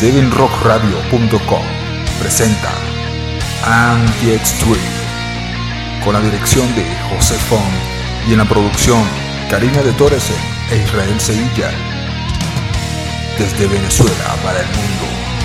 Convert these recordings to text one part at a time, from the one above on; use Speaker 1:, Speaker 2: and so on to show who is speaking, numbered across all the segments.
Speaker 1: 7rockradio.com presenta Anti-Extreme, con la dirección de José Font y en la producción Karina de Torres e Israel Sevilla, desde Venezuela para el mundo.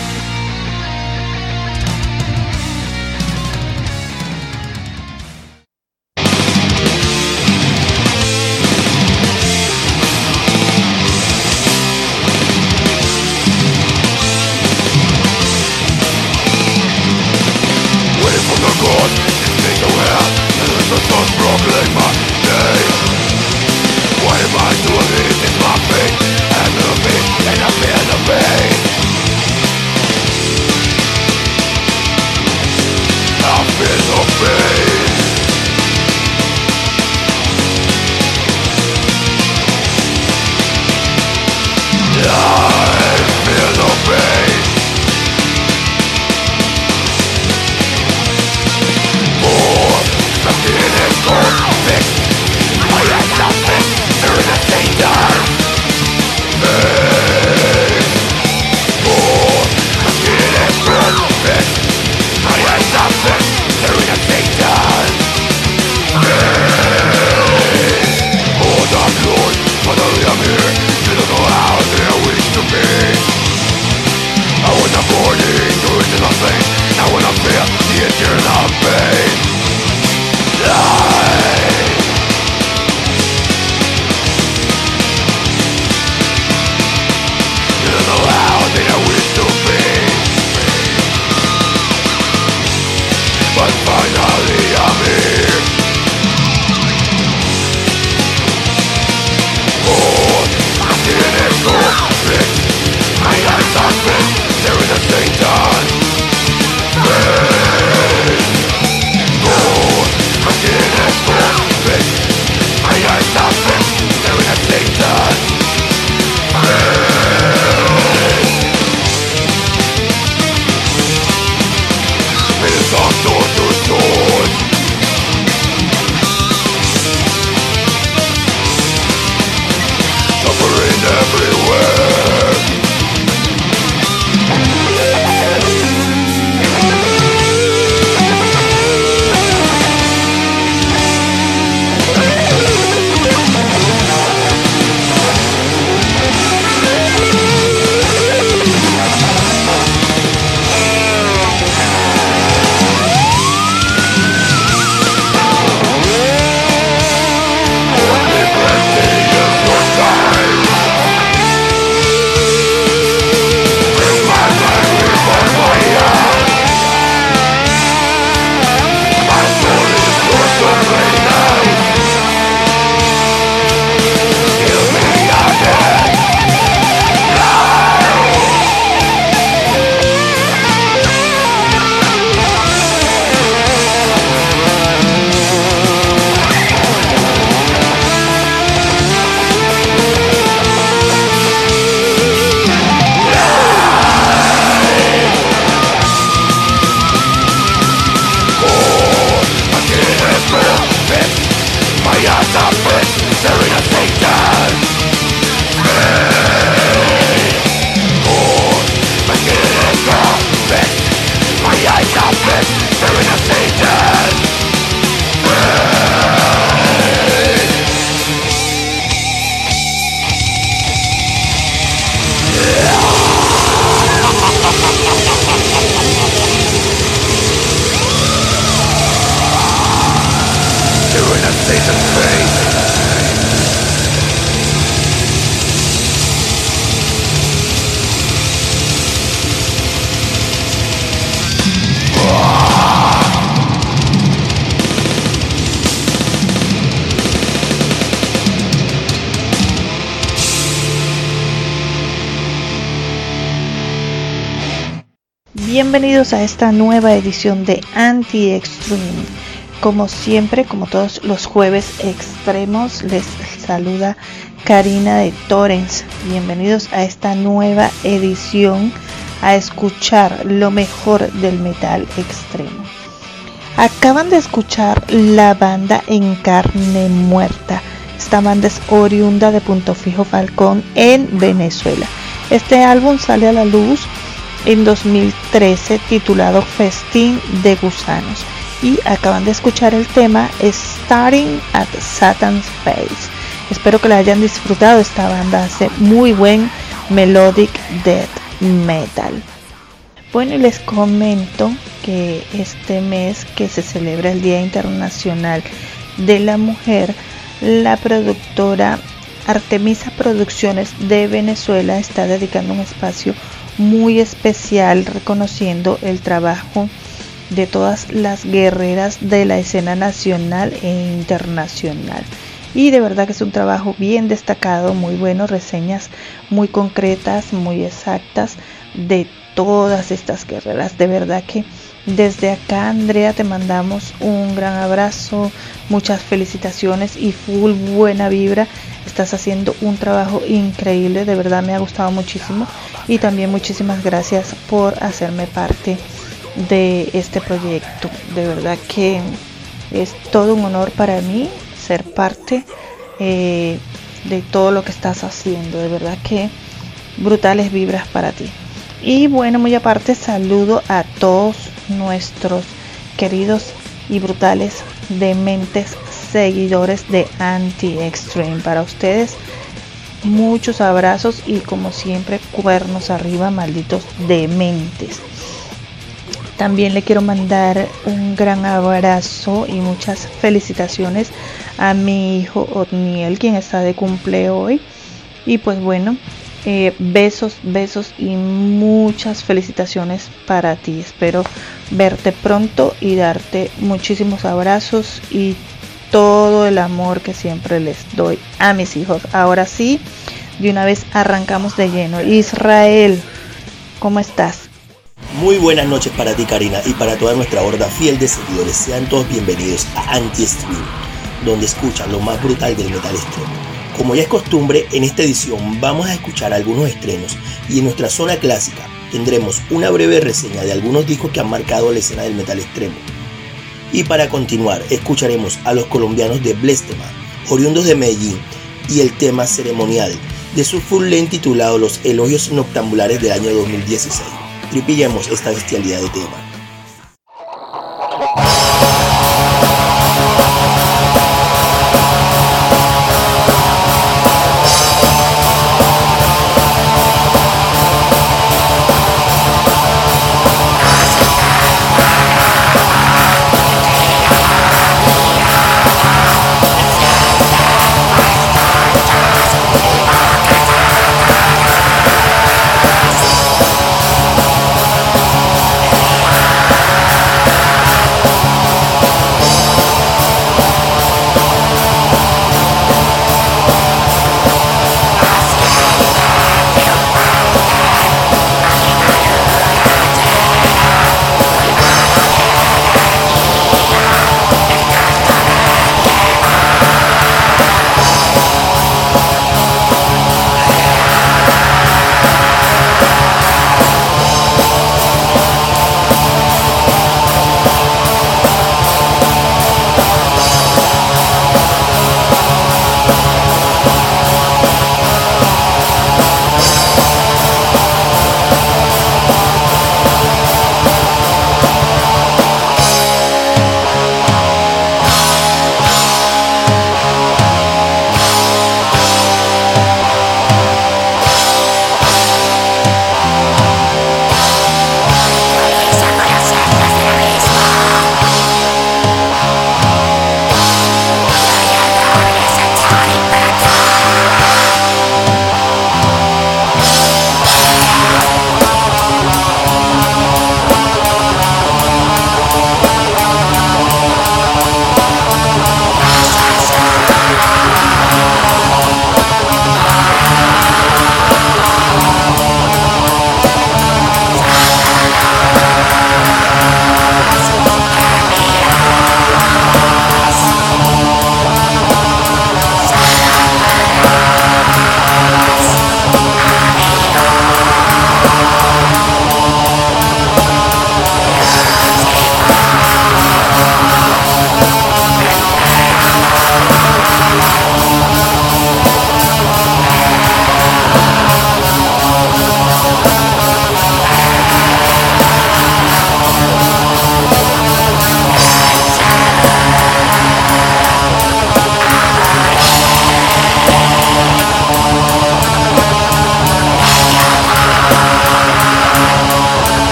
Speaker 2: Bienvenidos a esta nueva edición de Anti-Extreme. Como siempre, como todos los jueves extremos, les saluda Karina de Torrens. Bienvenidos a esta nueva edición, a escuchar lo mejor del metal extremo. Acaban de escuchar la banda En Carne Muerta. Esta banda es oriunda de Punto Fijo Falcón en Venezuela. Este álbum sale a la luz en 2013 titulado Festín de Gusanos. Y acaban de escuchar el tema Starting at Satan's Face. Espero que la hayan disfrutado. Esta banda hace muy buen melodic death metal. Bueno, y les comento que este mes que se celebra el Día Internacional de la Mujer, la productora Artemisa Producciones de Venezuela está dedicando un espacio muy especial reconociendo el trabajo de todas las guerreras de la escena nacional e internacional. Y de verdad que es un trabajo bien destacado, muy bueno, reseñas muy concretas, muy exactas de todas estas guerreras. De verdad que desde acá, Andrea, te mandamos un gran abrazo, muchas felicitaciones y full buena vibra. Estás haciendo un trabajo increíble, de verdad me ha gustado muchísimo. Y también muchísimas gracias por hacerme parte de este proyecto. De verdad que es todo un honor para mí ser parte de todo lo que estás haciendo. De verdad que brutales vibras para ti. Y bueno, muy aparte, saludo a todos nuestros queridos y brutales dementes seguidores de Anti-Extreme. Para ustedes muchos abrazos y como siempre cuernos arriba, malditos dementes. También le quiero mandar un gran abrazo y muchas felicitaciones a mi hijo Otniel, quien está de cumpleo hoy. Y pues bueno, besos y muchas felicitaciones para ti. Espero verte pronto y darte muchísimos abrazos y todo el amor que siempre les doy a mis hijos. Ahora sí, de una vez arrancamos de lleno. Israel, ¿cómo estás?
Speaker 3: Muy buenas noches para ti, Karina, y para toda nuestra horda fiel de seguidores. Sean todos bienvenidos a Anti-Extreme, donde escuchan lo más brutal del metal extremo. Como ya es costumbre, en esta edición vamos a escuchar algunos estrenos y en nuestra zona clásica tendremos una breve reseña de algunos discos que han marcado la escena del metal extremo. Y para continuar, escucharemos a los colombianos de Blestema, oriundos de Medellín, y el tema Ceremonial de su full length titulado Los Elogios Noctambulares del año 2016. Tripillemos esta bestialidad de tema.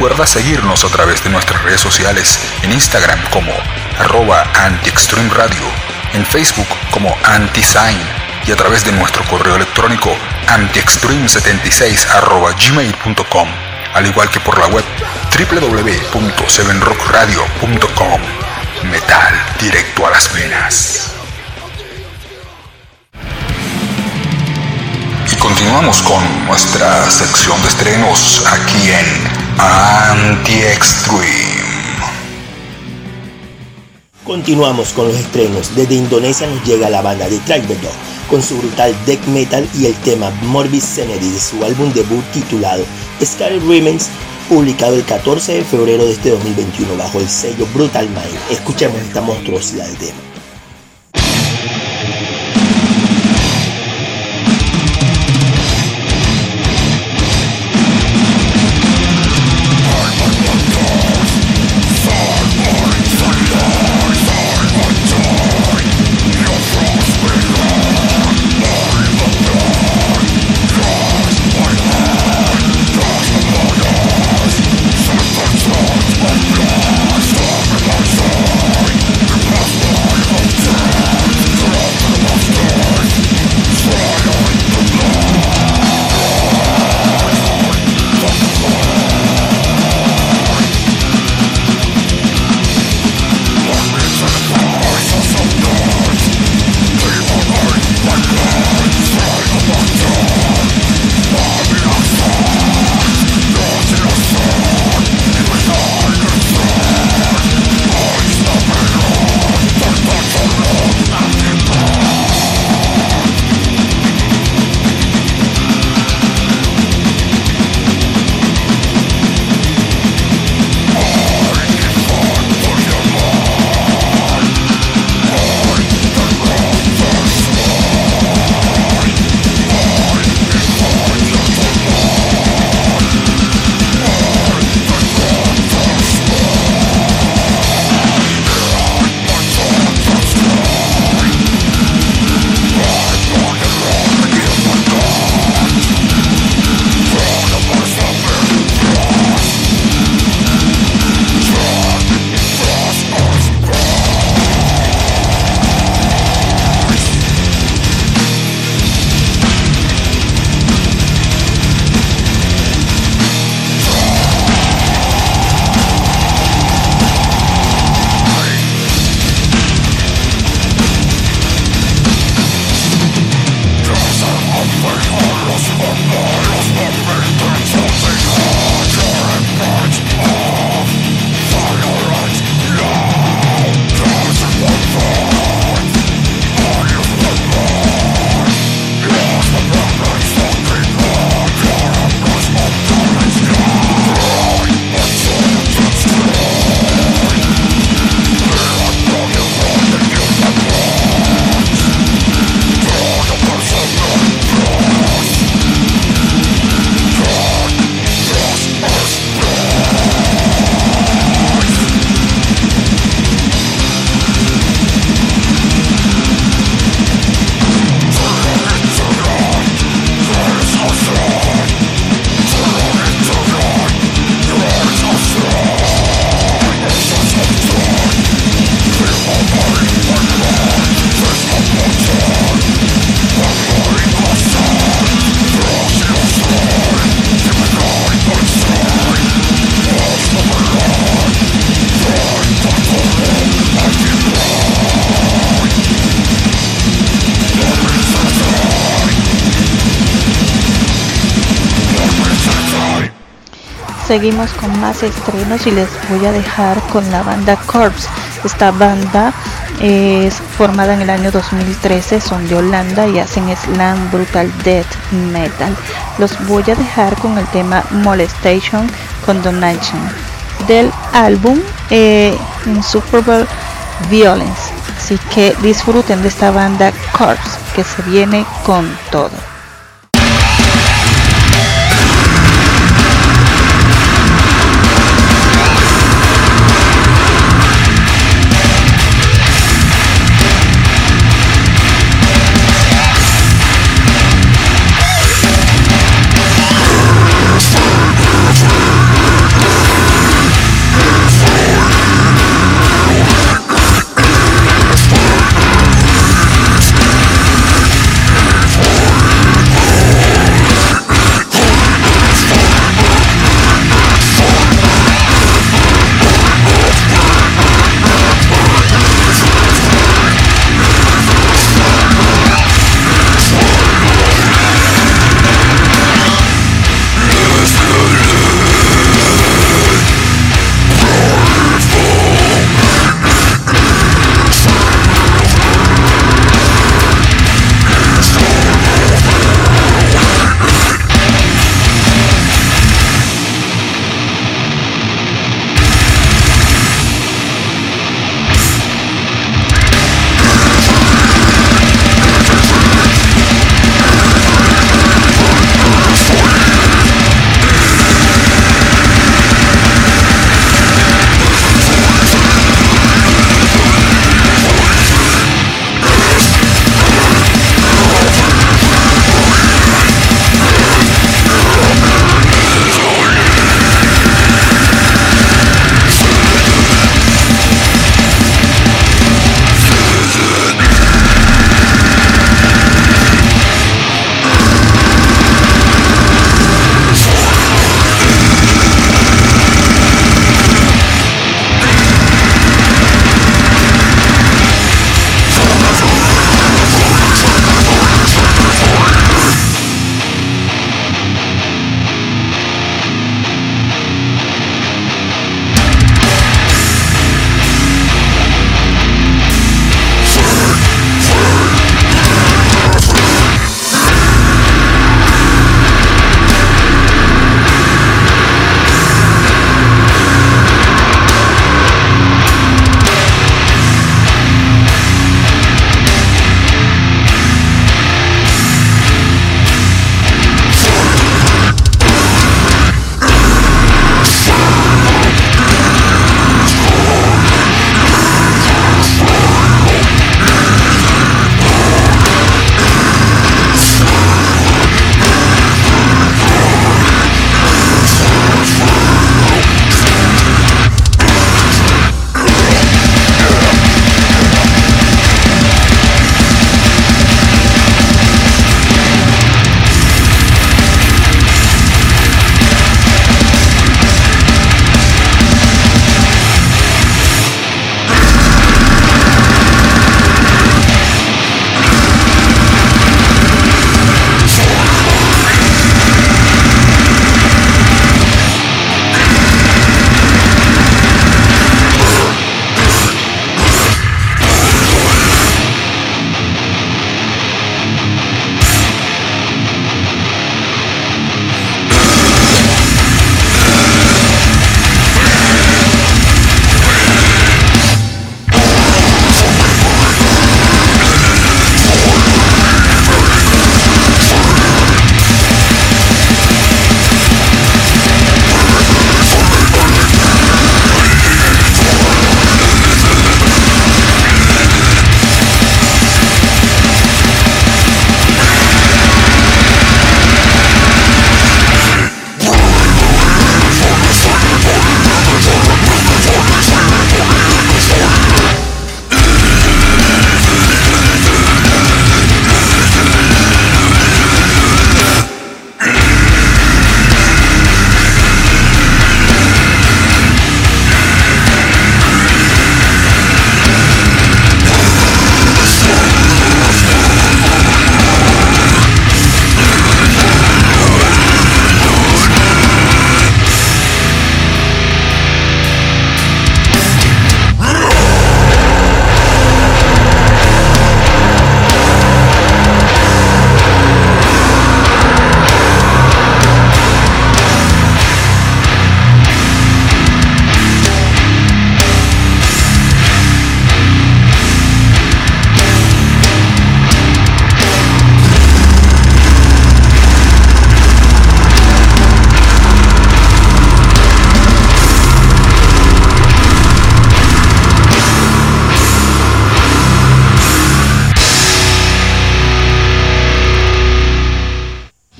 Speaker 1: Recuerda seguirnos a través de nuestras redes sociales, en Instagram como @antiextremeradio, en Facebook como antisign y a través de nuestro correo electrónico antiextreme76@gmail.com, al igual que por la web www.7rockradio.com. Metal directo a las venas. Y continuamos con nuestra sección de estrenos aquí en Anti-Extreme.
Speaker 3: Continuamos con los estrenos. Desde Indonesia nos llega la banda de Tragedor con su brutal death metal y el tema Morbid Scenery de su álbum debut titulado Scary Remains, publicado el 14 de febrero de este 2021 bajo el sello Brutal Mind. Escuchemos esta monstruosidad de tema.
Speaker 2: Seguimos con más estrenos y les voy a dejar con la banda Corpse. Esta banda es formada en el año 2013, son de Holanda y hacen slam brutal death metal. Los voy a dejar con el tema Molestation Condonation del álbum Insufferable Violence. Así que disfruten de esta banda Corpse, que se viene con todo.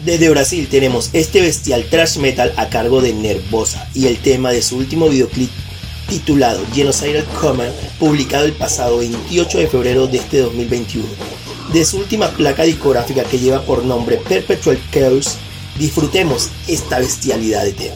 Speaker 3: Desde Brasil tenemos este bestial thrash metal a cargo de Nervosa y el tema de su último videoclip titulado Genocidal Command, publicado el pasado 28 de febrero de este 2021. De su última placa discográfica que lleva por nombre Perpetual Chaos, disfrutemos esta bestialidad de tema.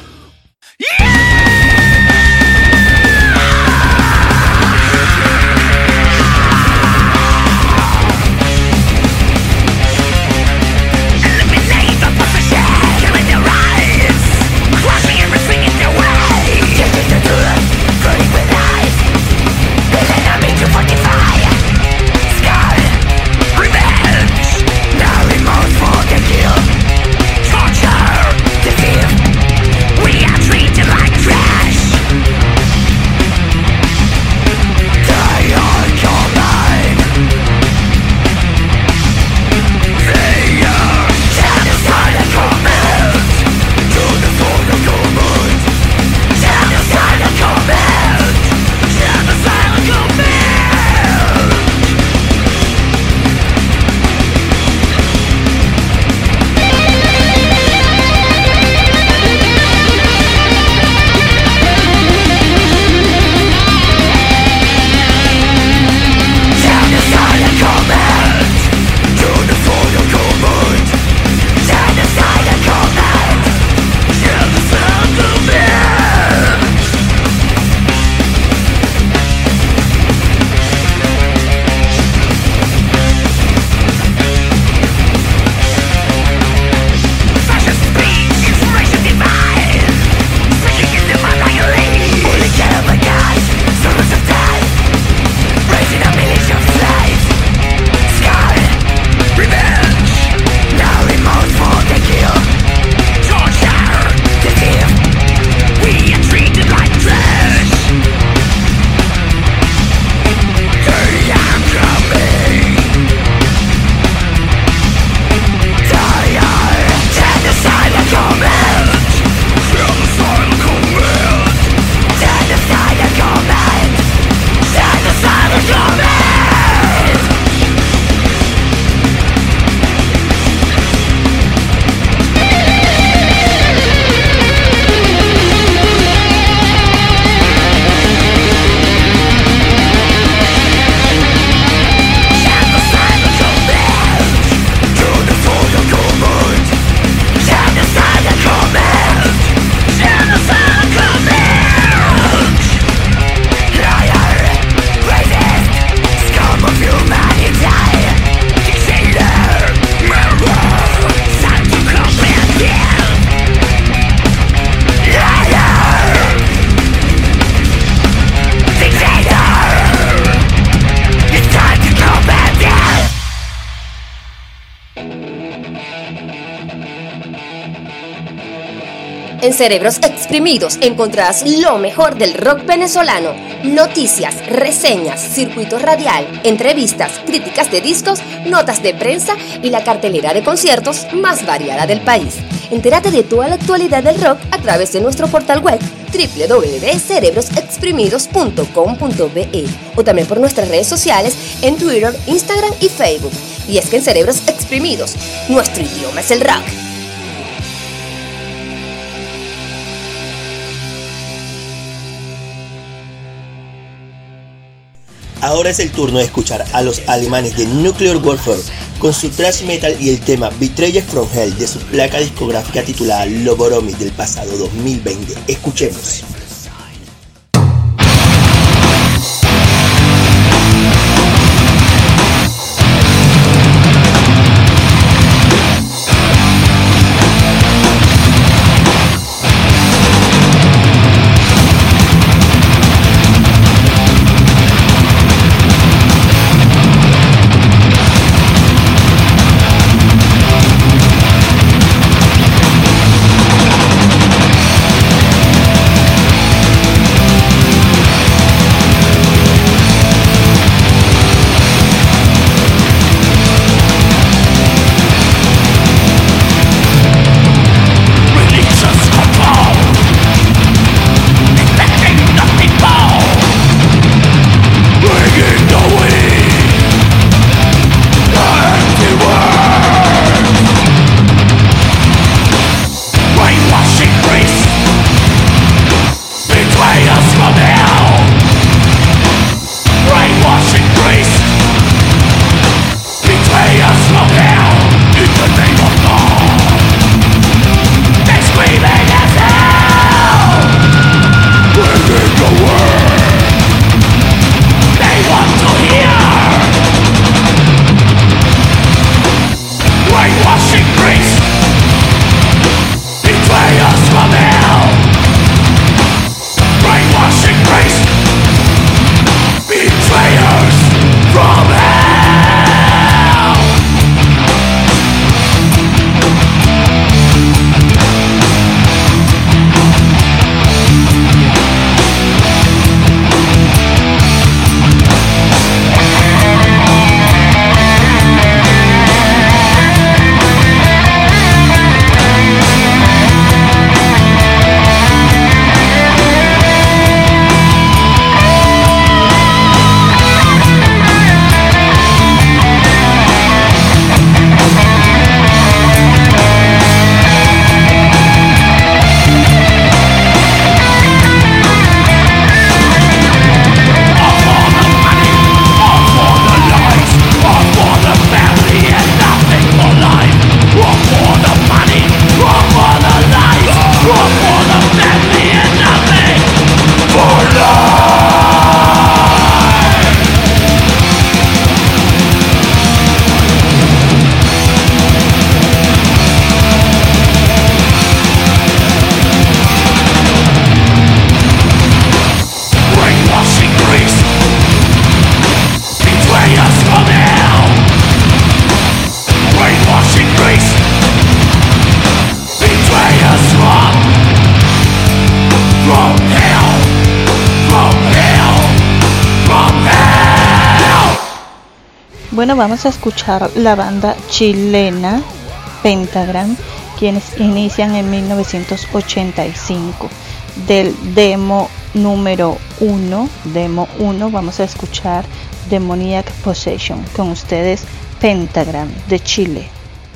Speaker 4: En Cerebros Exprimidos encontrarás lo mejor del rock venezolano, noticias, reseñas, circuito radial, entrevistas, críticas de discos, notas de prensa y la cartelera de conciertos más variada del país. Entérate de toda la actualidad del rock a través de nuestro portal web www.cerebrosexprimidos.com.be o también por nuestras redes sociales en Twitter, Instagram y Facebook. Y es que en Cerebros Exprimidos, nuestro idioma es el rock.
Speaker 3: Ahora es el turno de escuchar a los alemanes de Nuclear Warfare con su thrash metal y el tema Betrayed from Hell de su placa discográfica titulada Lobotomie del pasado 2020. Escuchemos.
Speaker 2: Bueno, vamos a escuchar la banda chilena Pentagram, quienes inician en 1985. Del demo número 1, vamos a escuchar Demoniac Possession. Con ustedes, Pentagram de Chile.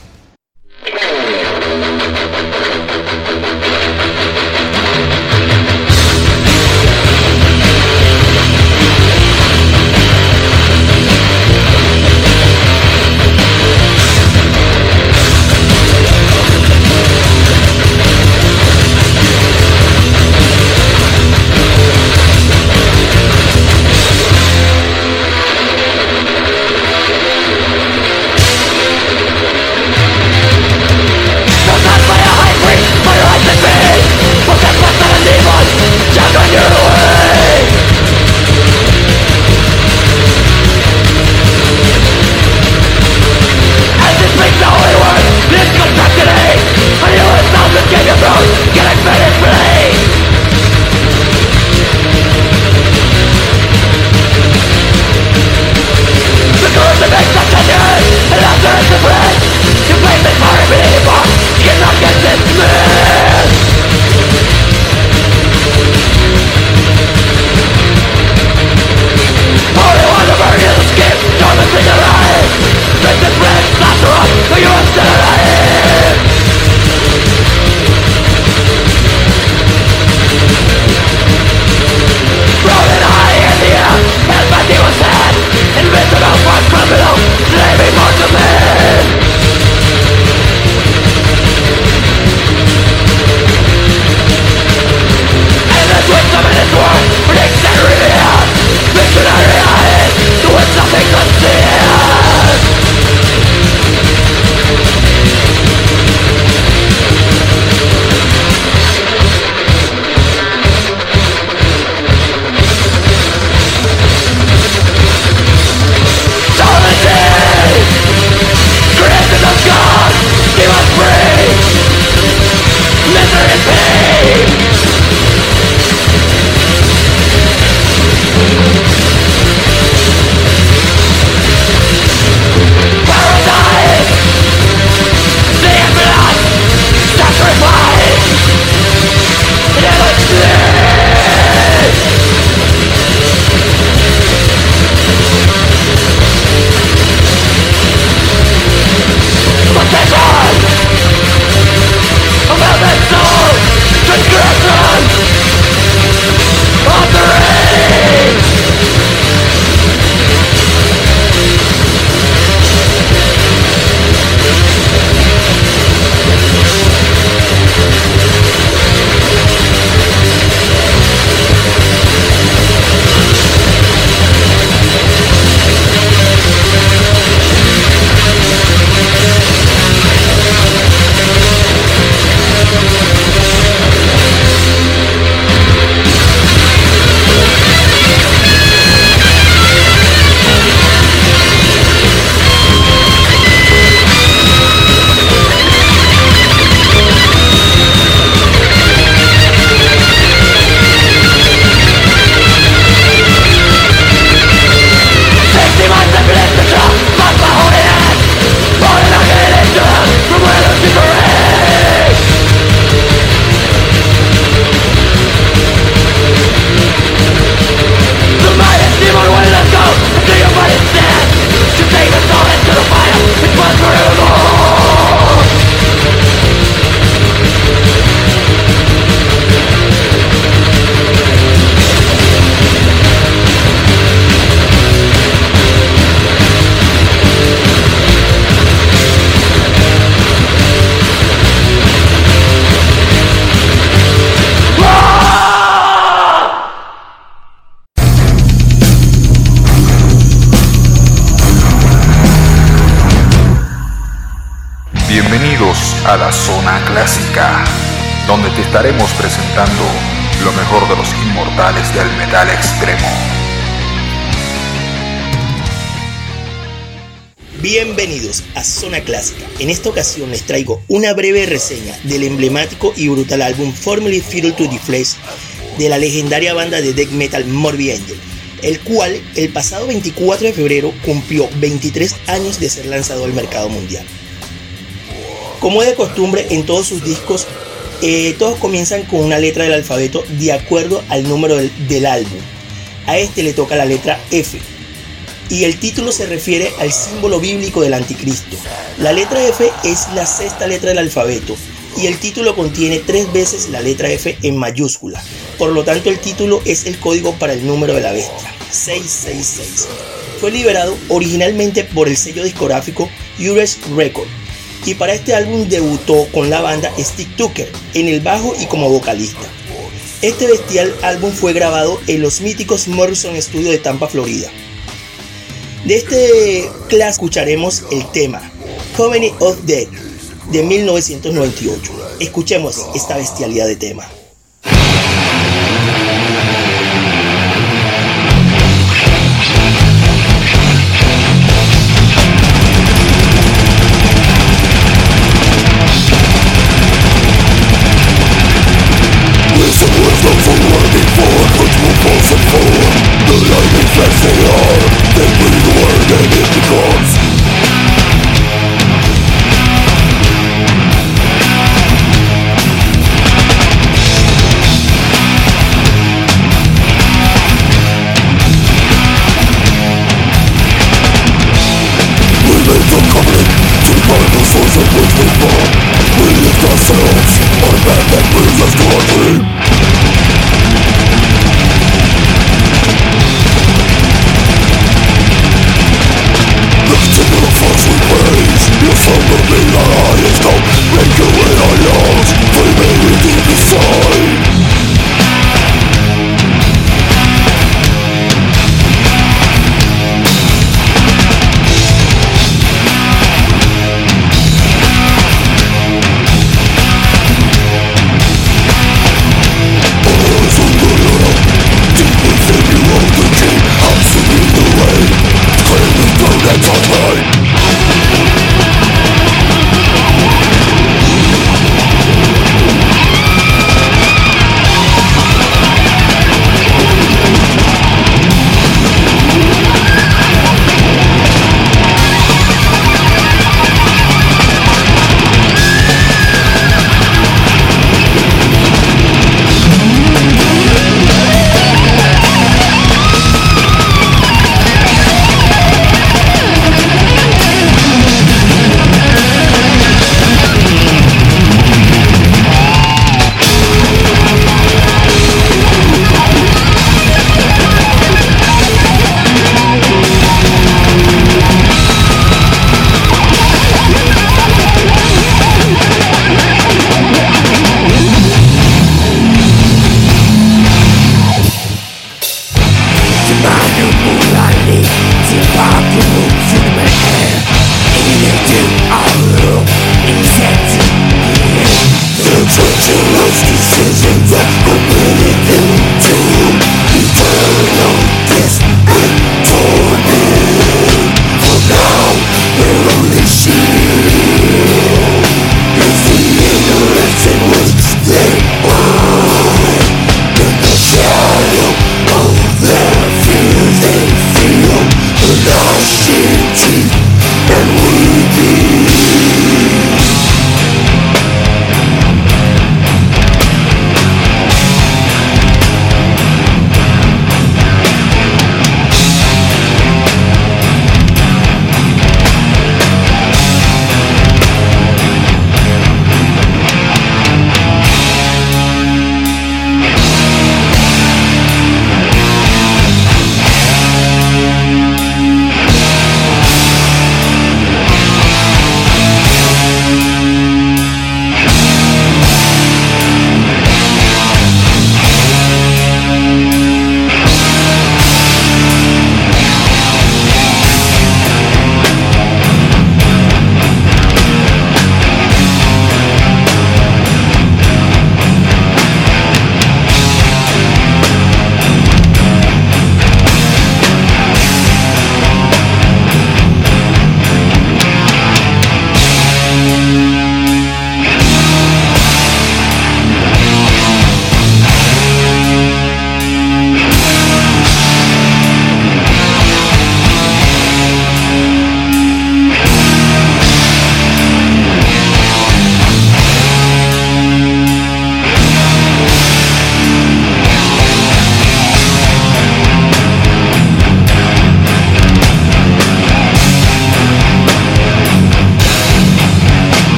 Speaker 1: a la Zona Clásica, donde te estaremos presentando lo mejor de los inmortales del metal extremo.
Speaker 3: Bienvenidos a Zona Clásica. En esta ocasión les traigo una breve reseña del emblemático y brutal álbum Formerly Fatal to the Flesh de la legendaria banda de death metal Morbid Angel, el cual el pasado 24 de febrero cumplió 23 años de ser lanzado al mercado mundial. Como de costumbre en todos sus discos, todos comienzan con una letra del alfabeto de acuerdo al número del álbum. A este le toca la letra F. Y el título se refiere al símbolo bíblico del anticristo. La letra F es la sexta letra del alfabeto y el título contiene 3 veces la letra F en mayúscula. Por lo tanto, el título es el código para el número de la bestia, 666. Fue liberado originalmente por el sello discográfico Ures Records y para este álbum debutó con la banda Steve Tucker en el bajo y como vocalista. Este bestial álbum fue grabado en los míticos Morrison Studios de Tampa, Florida. De este clase escucharemos el tema Covenant of Death de 1998. Escuchemos esta bestialidad de tema.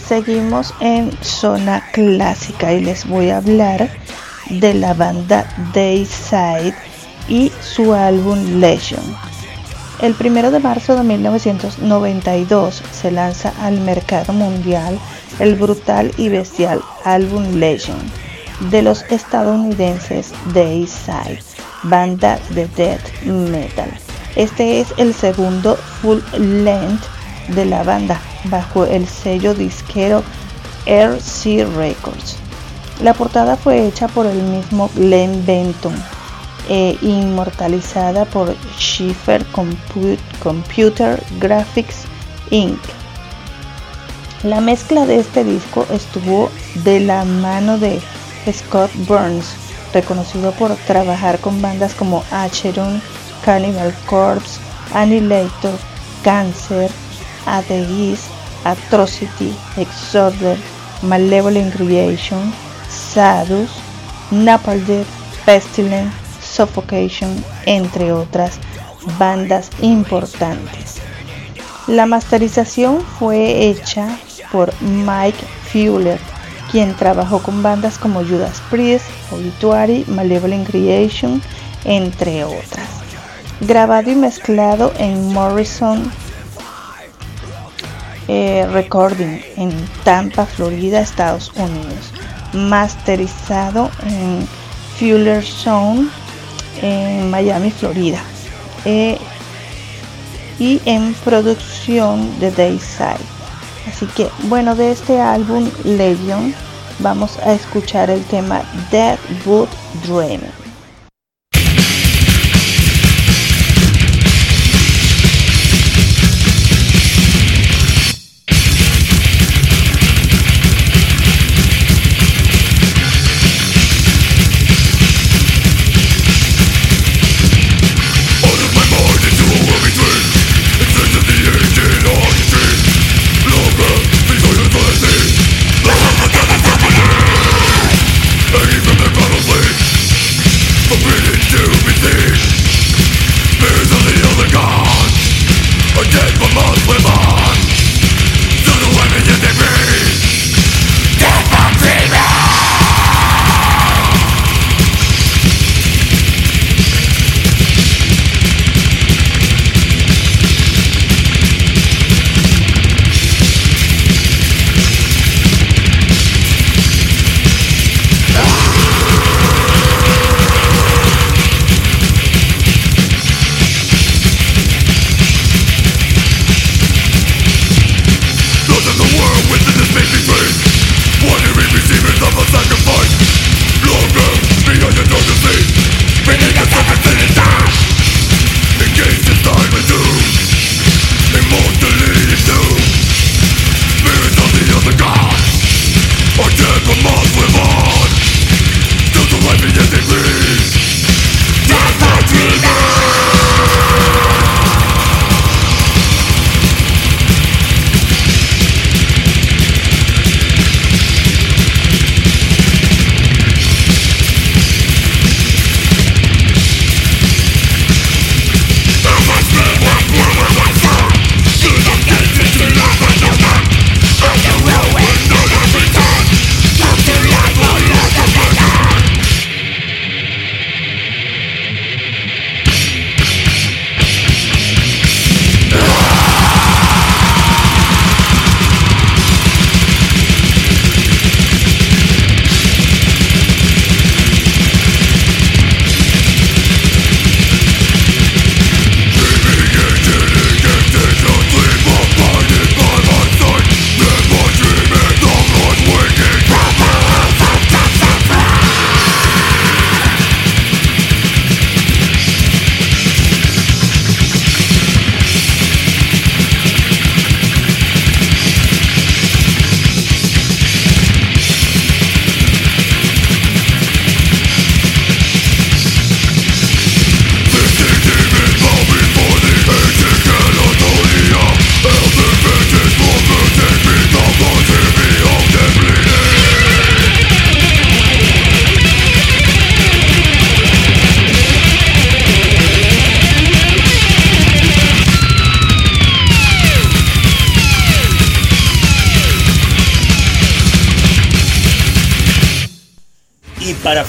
Speaker 2: seguimos en zona clásica y les voy a hablar de la banda Dayside y su álbum Legion. El 1 de marzo de 1992 se lanza al mercado mundial el brutal y bestial álbum Legion de los estadounidenses Dayside, banda de death metal. Este es el segundo full length de la banda bajo el sello disquero RC Records. La portada fue hecha por el mismo Glenn Benton e inmortalizada por Schiffer Computer Graphics Inc. La mezcla de este disco estuvo de la mano de Scott Burns, reconocido por trabajar con bandas como Acheron, Cannibal Corpse, Annihilator, Cancer, Atheist, Atrocity, Exorder, Malevolent Creation, Sadus, Napalm Death, Pestilence, Suffocation, entre otras bandas importantes. La masterización fue hecha por Mike Fuller, quien trabajó con bandas como Judas Priest, Obituary, Malevolent Creation, entre otras. Grabado y mezclado en Morrison Recording en Tampa, Florida, Estados Unidos. Masterizado en Fuller Sound en Miami, Florida. Y en producción de Dayside. Así que bueno, de este álbum Legion vamos a escuchar el tema Deadwood Dream.
Speaker 5: Hanging from the battle blade,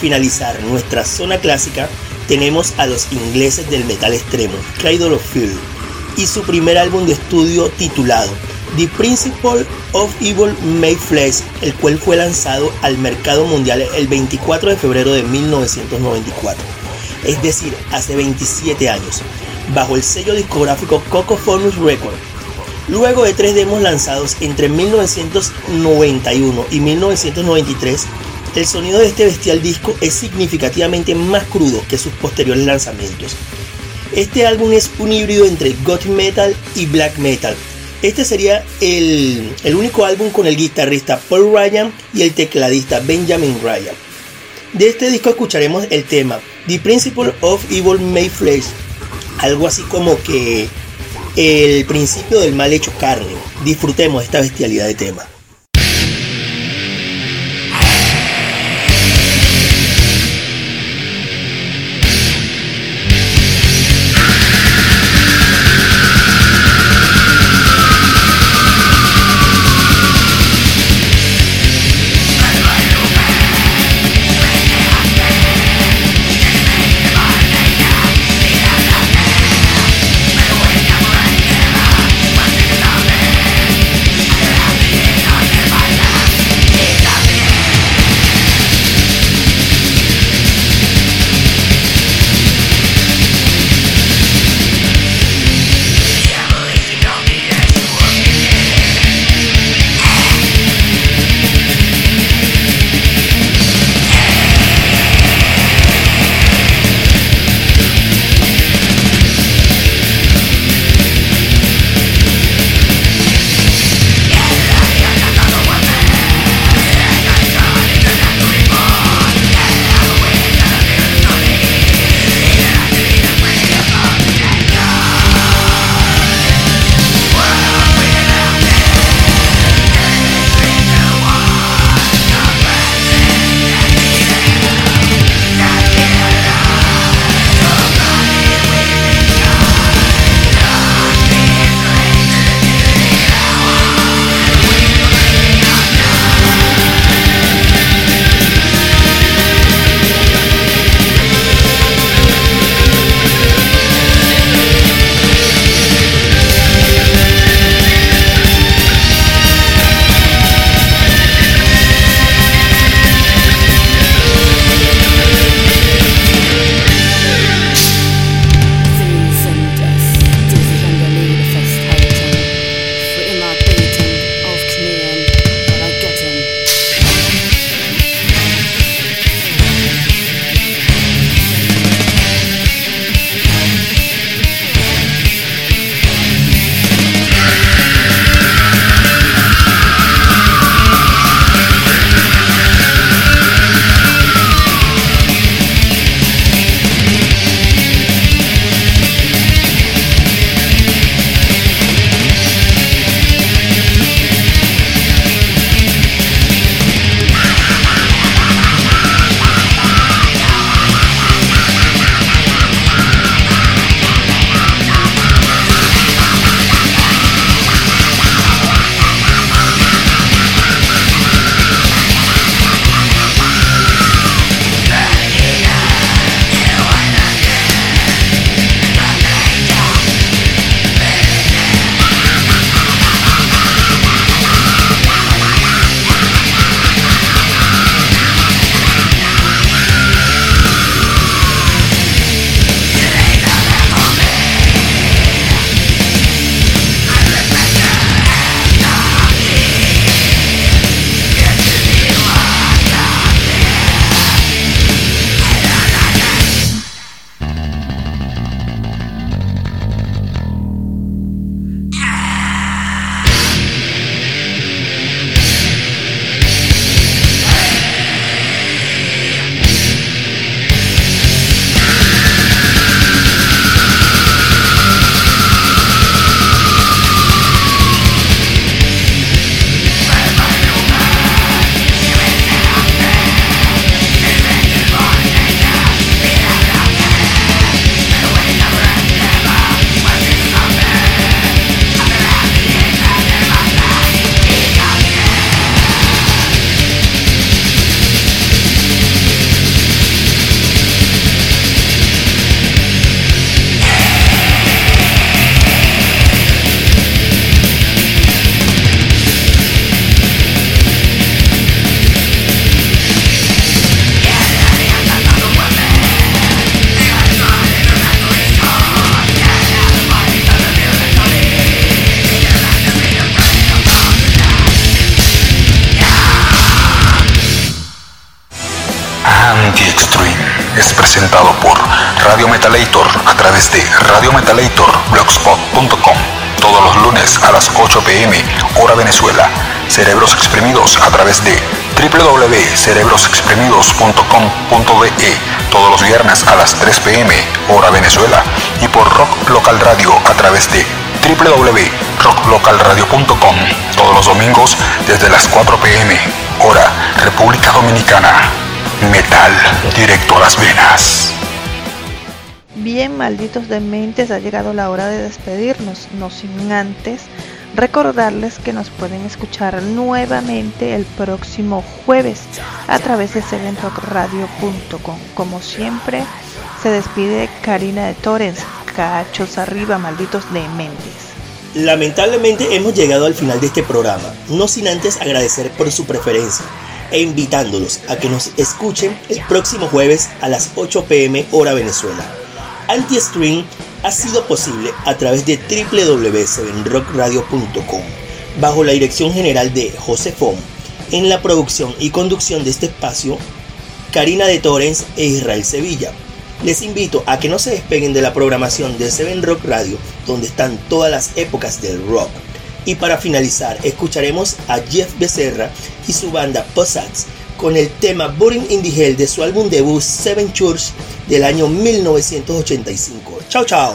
Speaker 3: finalizar nuestra zona clásica tenemos a los ingleses del metal extremo, Cradle of Filth, y su primer álbum de estudio titulado The Principle of Evil Made Flesh, el cual fue lanzado al mercado mundial el 24 de febrero de 1994, es decir, hace 27 años, bajo el sello discográfico Cocophonous Records. Luego de 3 demos lanzados entre 1991 y 1993, el sonido de este bestial disco es significativamente más crudo que sus posteriores lanzamientos. Este álbum es un híbrido entre goth metal y black metal. Este sería el único álbum con el guitarrista Paul Ryan y el tecladista Benjamin Ryan. De este disco escucharemos el tema The Principle of Evil Made Flesh, algo así como que el principio del mal hecho carne. Disfrutemos esta bestialidad de tema.
Speaker 5: Yeah.
Speaker 1: presentado por Radio Metalator a través de radiometalatorblogspot.com. Todos los lunes a las 8 p.m. hora Venezuela. Cerebros Exprimidos a través de www.cerebrosexprimidos.com.be todos los viernes a las 3 p.m. hora Venezuela, y por Rock Local Radio a través de www.rocklocalradio.com todos los domingos desde las 4 p.m. hora República Dominicana. Metal directo a las venas.
Speaker 2: Bien, malditos dementes, ha llegado la hora de despedirnos, no sin antes recordarles que nos pueden escuchar nuevamente el próximo jueves a través de sevenrockradio.com. Como siempre, se despide Karina de Torrens. Cachos arriba, malditos dementes.
Speaker 3: Lamentablemente hemos llegado al final de este programa, no sin antes agradecer por su preferencia e invitándolos a que nos escuchen el próximo jueves a las 8 p.m. hora Venezuela. Anti-Stream ha sido posible a través de www.7rockradio.com bajo la dirección general de José Fon, en la producción y conducción de este espacio, Karina de Torrens e Israel Sevilla. Les invito a que no se despeguen de la programación de Seven Rock Radio, donde están todas las épocas del rock. Y para finalizar, escucharemos a Jeff Becerra y su banda Possats con el tema Burning in the Hell de su álbum debut Seven Church del año 1985. Chao, chao.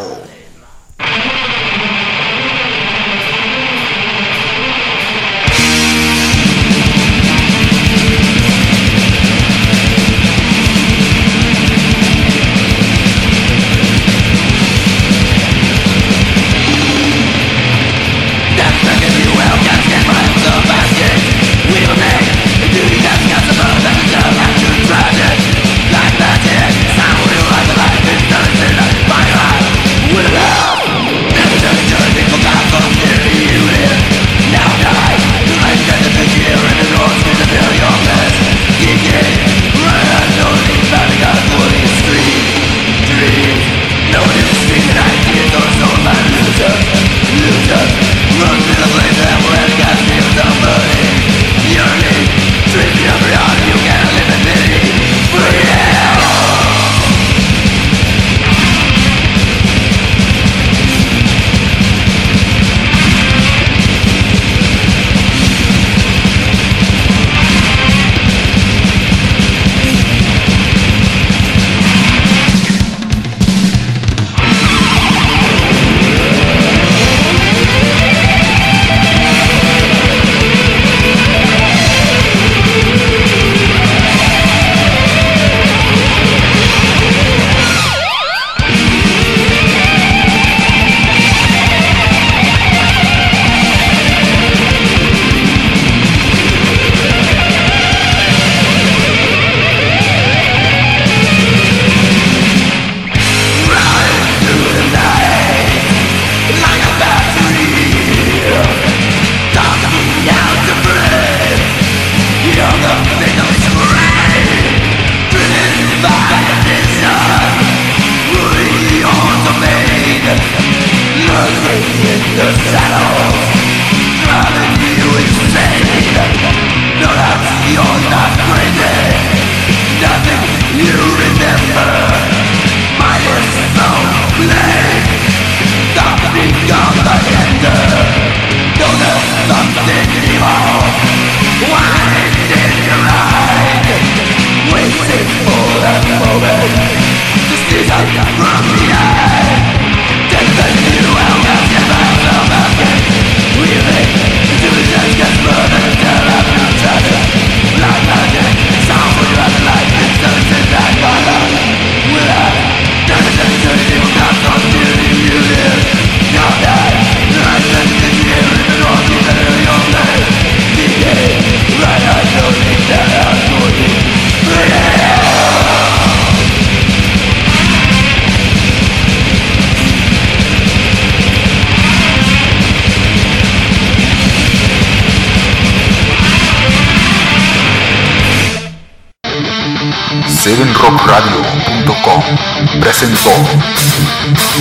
Speaker 1: SevenRockRadio.com presentó